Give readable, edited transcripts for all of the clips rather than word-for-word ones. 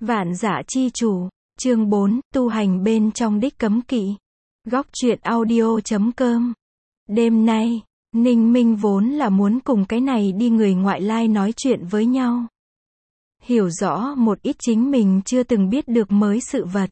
Vạn Dã Chi Chủ, chương 4, tu hành bên trong đích cấm kỵ. Góc truyện audio.com. Đêm nay, Ninh Minh vốn là muốn cùng cái này đi người ngoại lai nói chuyện với nhau. Hiểu rõ một ít chính mình chưa từng biết được mới sự vật.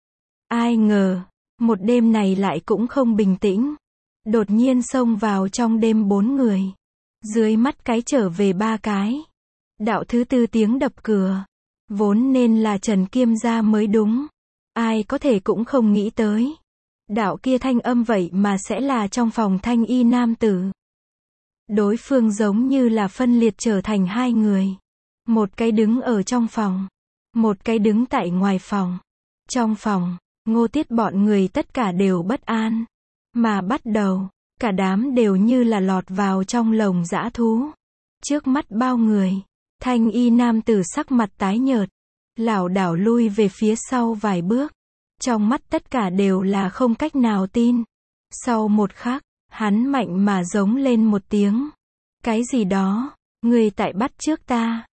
Ai ngờ, một đêm này lại cũng không bình tĩnh. Đột nhiên xông vào trong đêm 4 người. Dưới mắt cái trở về 3 cái. Đạo thứ tư tiếng đập cửa. Vốn nên là Trần Kiêm gia mới đúng. Ai có thể cũng không nghĩ tới. Đạo kia thanh âm vậy mà sẽ là trong phòng thanh y nam tử. Đối phương giống như là phân liệt trở thành hai người. Một cái đứng ở trong phòng. Một cái đứng tại ngoài phòng. Trong phòng, Ngô Tiết bọn người tất cả đều bất an. Mà bắt đầu, cả đám đều như là lọt vào trong lồng dã thú. Trước mắt bao người, thanh y nam tử sắc mặt tái nhợt, lảo đảo lui về phía sau vài bước. Trong mắt tất cả đều là không cách nào tin. Sau một khắc, hắn mạnh mà giống lên một tiếng. Cái gì đó, người tại bắt trước ta.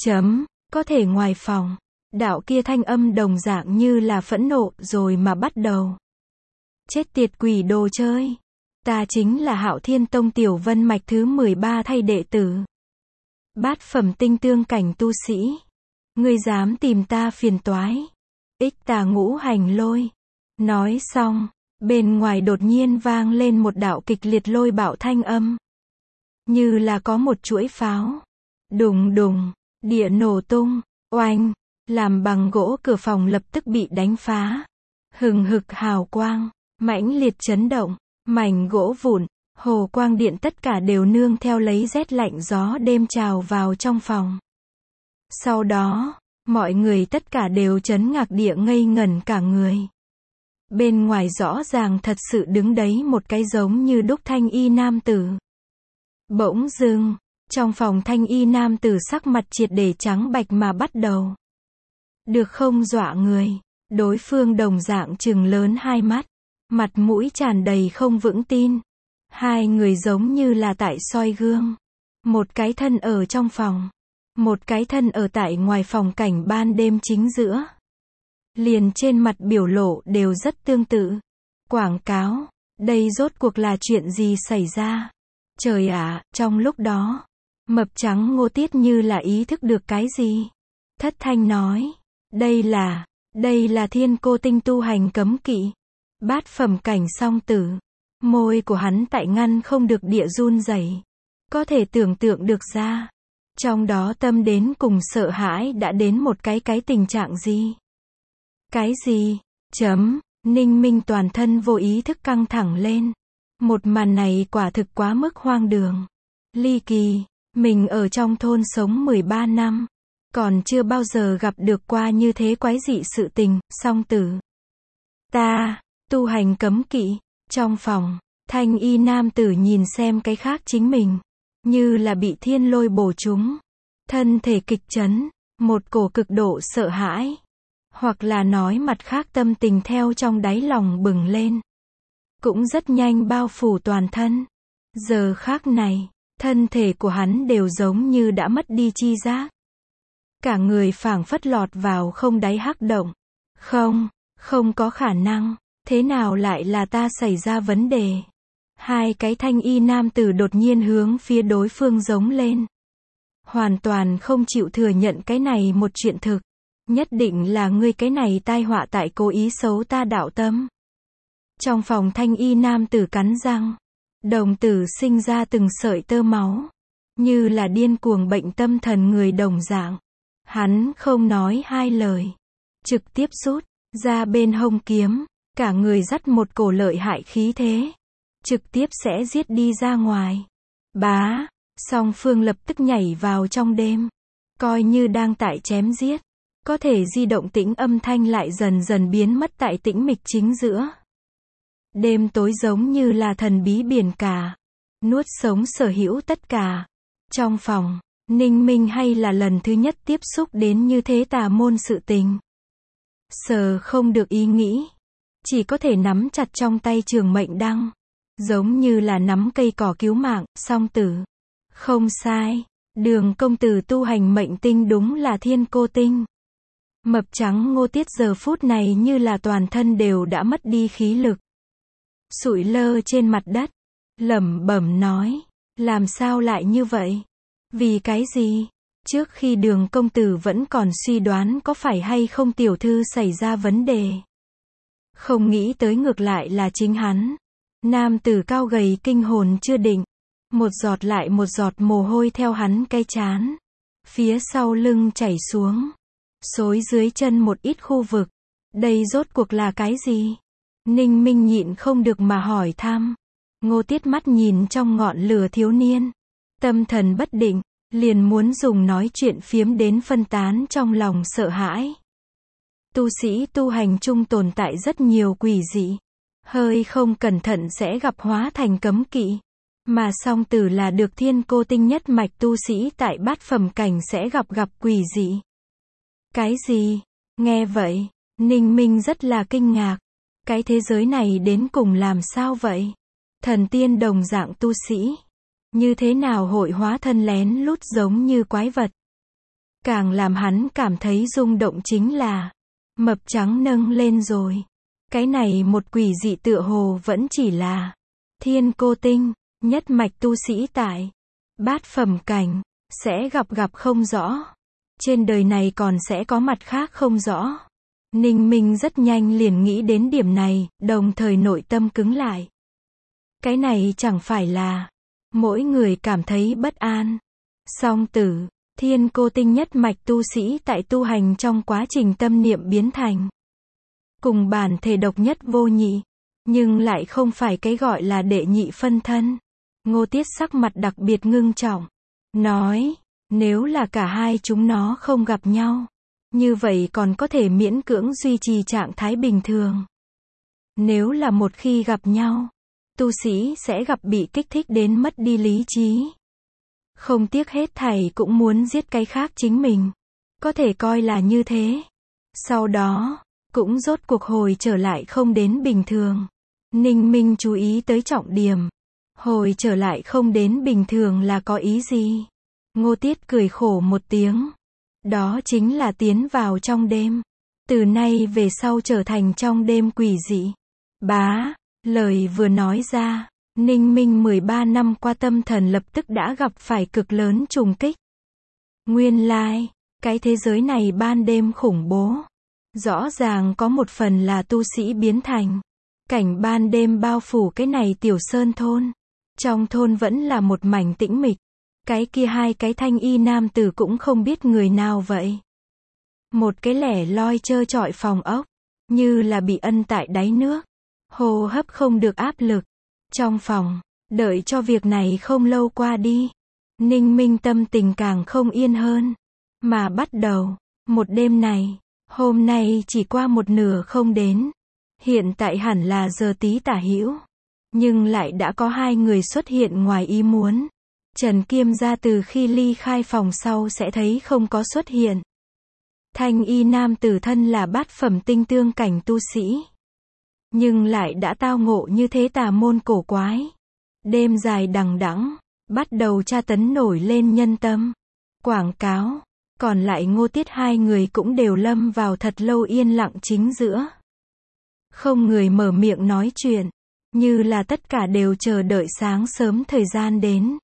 Có thể ngoài phòng, đạo kia thanh âm đồng dạng như là phẫn nộ rồi mà bắt đầu. Chết tiệt quỷ đồ chơi. Ta chính là Hạo Thiên Tông Tiểu Vân Mạch thứ 13 thay đệ tử. Bát phẩm tinh tương cảnh tu sĩ. Ngươi dám tìm ta phiền toái. Ích Tà Ngũ Hành Lôi. Nói xong, bên ngoài đột nhiên vang lên một đạo kịch liệt lôi bạo thanh âm. Như là có một chuỗi pháo. Đùng đùng, địa nổ tung, oanh, làm bằng gỗ cửa phòng lập tức bị đánh phá. Hừng hực hào quang, mãnh liệt chấn động, mảnh gỗ vụn, hồ quang điện tất cả đều nương theo lấy rét lạnh gió đêm trào vào trong phòng. Sau đó, mọi người tất cả đều chấn ngạc địa ngây ngẩn cả người. Bên ngoài rõ ràng thật sự đứng đấy một cái giống như đúc thanh y nam tử. Bỗng dưng, trong phòng thanh y nam tử sắc mặt triệt để trắng bạch mà bắt đầu. Được không dọa người, đối phương đồng dạng trừng lớn hai mắt. Mặt mũi tràn đầy không vững tin. Hai người giống như là tại soi gương. Một cái thân ở trong phòng. Một cái thân ở tại ngoài phòng cảnh ban đêm chính giữa. Liền trên mặt biểu lộ đều rất tương tự. Quảng cáo. Đây rốt cuộc là chuyện gì xảy ra? Trời ạ, trong lúc đó. Mập trắng Ngô Tiết như là ý thức được cái gì? Thất thanh nói. Đây là Thiên Cô Tinh tu hành cấm kỵ. Bát phẩm cảnh song tử. Môi của hắn tại ngăn không được địa run rẩy. Có thể tưởng tượng được ra. Trong đó tâm đến cùng sợ hãi đã đến một cái tình trạng gì? Cái gì? Ninh Minh toàn thân vô ý thức căng thẳng lên. Một màn này quả thực quá mức hoang đường. Ly kỳ, mình ở trong thôn sống 13 năm. Còn chưa bao giờ gặp được qua như thế quái dị sự tình, song tử. Ta, tu hành cấm kỵ. Trong phòng, thanh y nam tử nhìn xem cái khác chính mình. Như là bị thiên lôi bổ trúng. Thân thể kịch chấn, một cổ cực độ sợ hãi. Hoặc là nói mặt khác tâm tình theo trong đáy lòng bừng lên. Cũng rất nhanh bao phủ toàn thân. Giờ khác này, thân thể của hắn đều giống như đã mất đi chi giác. Cả người phảng phất lọt vào không đáy hắc động. Không có khả năng. Thế nào lại là ta xảy ra vấn đề? Hai cái thanh y nam tử đột nhiên hướng phía đối phương giống lên. Hoàn toàn không chịu thừa nhận cái này một chuyện thực. Nhất định là ngươi cái này tai họa tại cố ý xấu ta đạo tâm. Trong phòng thanh y nam tử cắn răng. Đồng tử sinh ra từng sợi tơ máu. Như là điên cuồng bệnh tâm thần người đồng dạng. Hắn không nói hai lời. Trực tiếp rút ra bên hông kiếm. Cả người dắt một cổ lợi hại khí thế. Trực tiếp sẽ giết đi ra ngoài. Bá, song phương lập tức nhảy vào trong đêm. Coi như đang tại chém giết. Có thể di động tĩnh âm thanh lại dần dần biến mất tại tĩnh mịch chính giữa. Đêm tối giống như là thần bí biển cả. Nuốt sống sở hữu tất cả. Trong phòng, Ninh Minh hay là lần thứ nhất tiếp xúc đến như thế tà môn sự tình. Sờ không được ý nghĩ. Chỉ có thể nắm chặt trong tay trường mệnh đăng. Giống như là nắm cây cỏ cứu mạng, song tử. Không sai. Đường công tử tu hành mệnh tinh đúng là Thiên Cô Tinh. Mập trắng Ngô Tiết giờ phút này như là toàn thân đều đã mất đi khí lực. Sụi lơ trên mặt đất, lẩm bẩm nói, làm sao lại như vậy? Vì cái gì? Trước khi Đường công tử vẫn còn suy đoán có phải hay không tiểu thư xảy ra vấn đề. Không nghĩ tới ngược lại là chính hắn. Nam tử cao gầy kinh hồn chưa định. Một giọt lại một giọt mồ hôi theo hắn cái trán. Phía sau lưng chảy xuống. Xối dưới chân một ít khu vực. Đây rốt cuộc là cái gì? Ninh Minh nhịn không được mà hỏi thăm. Ngô Tiết mắt nhìn trong ngọn lửa thiếu niên. Tâm thần bất định, liền muốn dùng nói chuyện phiếm đến phân tán trong lòng sợ hãi. Tu sĩ tu hành chung tồn tại rất nhiều quỷ dị. Hơi không cẩn thận sẽ gặp hóa thành cấm kỵ. Mà song tử là được Thiên Cô Tinh nhất mạch tu sĩ tại bát phẩm cảnh sẽ gặp quỷ dị. Cái gì? Nghe vậy, Ninh Minh rất là kinh ngạc. Cái thế giới này đến cùng làm sao vậy? Thần tiên đồng dạng tu sĩ. Như thế nào hội hóa thân lén lút giống như quái vật? Càng làm hắn cảm thấy rung động chính là mập trắng nâng lên rồi. Cái này một quỷ dị tựa hồ vẫn chỉ là Thiên Cô Tinh, nhất mạch tu sĩ tại bát phẩm cảnh, sẽ gặp không rõ. Trên đời này còn sẽ có mặt khác không rõ. Ninh Minh rất nhanh liền nghĩ đến điểm này, đồng thời nội tâm cứng lại. Cái này chẳng phải là mỗi người cảm thấy bất an. Song tử, Thiên Cô Tinh nhất mạch tu sĩ tại tu hành trong quá trình tâm niệm biến thành cùng bản thể độc nhất vô nhị, nhưng lại không phải cái gọi là đệ nhị phân thân. Ngô Tiết sắc mặt đặc biệt ngưng trọng, nói, nếu là cả hai chúng nó không gặp nhau, như vậy còn có thể miễn cưỡng duy trì trạng thái bình thường. Nếu là một khi gặp nhau, tu sĩ sẽ gặp bị kích thích đến mất đi lý trí. Không tiếc hết thảy cũng muốn giết cái khác chính mình. Có thể coi là như thế. Sau đó, cũng rốt cuộc hồi trở lại không đến bình thường. Ninh Minh chú ý tới trọng điểm. Hồi trở lại không đến bình thường là có ý gì? Ngô Tiết cười khổ một tiếng. Đó chính là tiến vào trong đêm. Từ nay về sau trở thành trong đêm quỷ dị. Bá, lời vừa nói ra, Ninh Minh 13 năm qua tâm thần lập tức đã gặp phải cực lớn trùng kích. Nguyên lai, cái thế giới này ban đêm khủng bố. Rõ ràng có một phần là tu sĩ biến thành. Cảnh ban đêm bao phủ cái này tiểu sơn thôn. Trong thôn vẫn là một mảnh tĩnh mịch. Cái kia hai cái thanh y nam tử cũng không biết người nào vậy. Một cái lẻ loi trơ trọi phòng ốc, như là bị ân tại đáy nước. Hô hấp không được áp lực. Trong phòng, đợi cho việc này không lâu qua đi. Ninh Minh tâm tình càng không yên hơn. Mà bắt đầu, một đêm này, hôm nay chỉ qua một nửa không đến. Hiện tại hẳn là giờ tí tả hữu. Nhưng lại đã có hai người xuất hiện ngoài ý muốn. Trần Kiêm gia từ khi ly khai phòng sau sẽ thấy không có xuất hiện. Thanh y nam tử thân là bát phẩm tinh tương cảnh tu sĩ. Nhưng lại đã tao ngộ như thế tà môn cổ quái. Đêm dài đằng đẵng, bắt đầu tra tấn nổi lên nhân tâm. Quảng cáo, còn lại Ngô Tiết hai người cũng đều lâm vào thật lâu yên lặng chính giữa. Không người mở miệng nói chuyện, như là tất cả đều chờ đợi sáng sớm thời gian đến.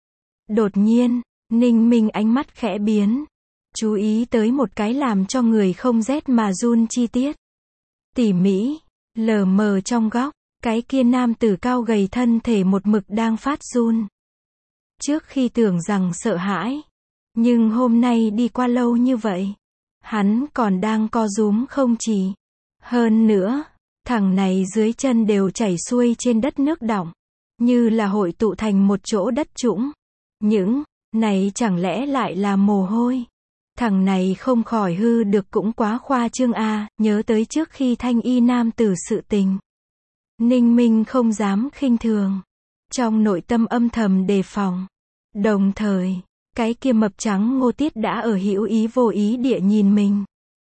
Đột nhiên, Ninh Minh ánh mắt khẽ biến, chú ý tới một cái làm cho người không rét mà run chi tiết. Tỉ mỉ, lờ mờ trong góc, cái kia nam tử cao gầy thân thể một mực đang phát run. Trước khi tưởng rằng sợ hãi, nhưng hôm nay đi qua lâu như vậy, hắn còn đang co rúm không chỉ. Hơn nữa, thằng này dưới chân đều chảy xuôi trên đất nước đọng, như là hội tụ thành một chỗ đất trũng. Những này chẳng lẽ lại là mồ hôi? Thằng này không khỏi hư được cũng quá khoa trương a, nhớ tới trước khi thanh y nam tử sự tình. Ninh Minh không dám khinh thường. Trong nội tâm âm thầm đề phòng. Đồng thời, cái kia mập trắng Ngô Tiết đã ở hữu ý vô ý địa nhìn mình.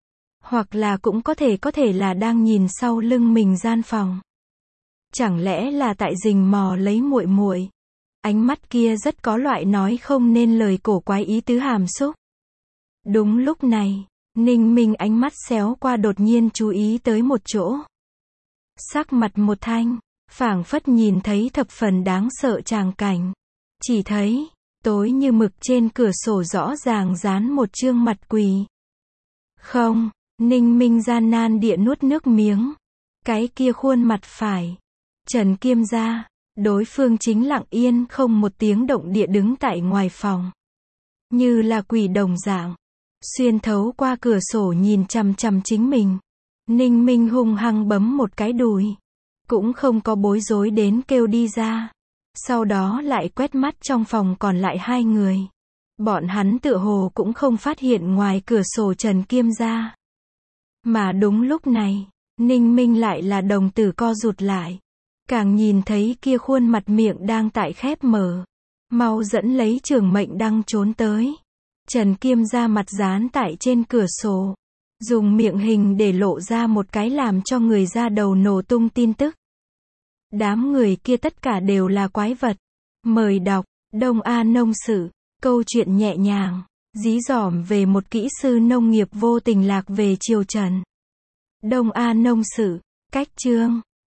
Hoặc là cũng có thể là đang nhìn sau lưng mình gian phòng. Chẳng lẽ là tại rình mò lấy muội muội? Ánh mắt kia rất có loại nói không nên lời cổ quái ý tứ hàm xúc. Đúng lúc này, Ninh Minh ánh mắt xéo qua đột nhiên chú ý tới một chỗ. Sắc mặt một thanh, phảng phất nhìn thấy thập phần đáng sợ tràng cảnh. Chỉ thấy, tối như mực trên cửa sổ rõ ràng dán một chương mặt quỷ. Không, Ninh Minh gian nan địa nuốt nước miếng. Cái kia khuôn mặt phải. Trần Kiêm gia, đối phương chính lặng yên không một tiếng động địa đứng tại ngoài phòng. Như là quỷ đồng dạng. Xuyên thấu qua cửa sổ nhìn chằm chằm chính mình. Ninh Minh hung hăng bấm một cái đùi. Cũng không có bối rối đến kêu đi ra. Sau đó lại quét mắt trong phòng còn lại hai người. Bọn hắn tựa hồ cũng không phát hiện ngoài cửa sổ Trần Kiêm gia. Mà đúng lúc này, Ninh Minh lại là đồng tử co rụt lại. Càng nhìn thấy kia khuôn mặt miệng đang tại khép mở. Mau dẫn lấy trường mệnh đăng trốn tới. Trần Kiêm gia mặt dán tại trên cửa sổ. Dùng miệng hình để lộ ra một cái làm cho người da đầu nổ tung tin tức. Đám người kia tất cả đều là quái vật. Mời đọc, Đông A Nông Sự, câu chuyện nhẹ nhàng, dí dỏm về một kỹ sư nông nghiệp vô tình lạc về triều Trần. Đông A Nông Sự, cách chương.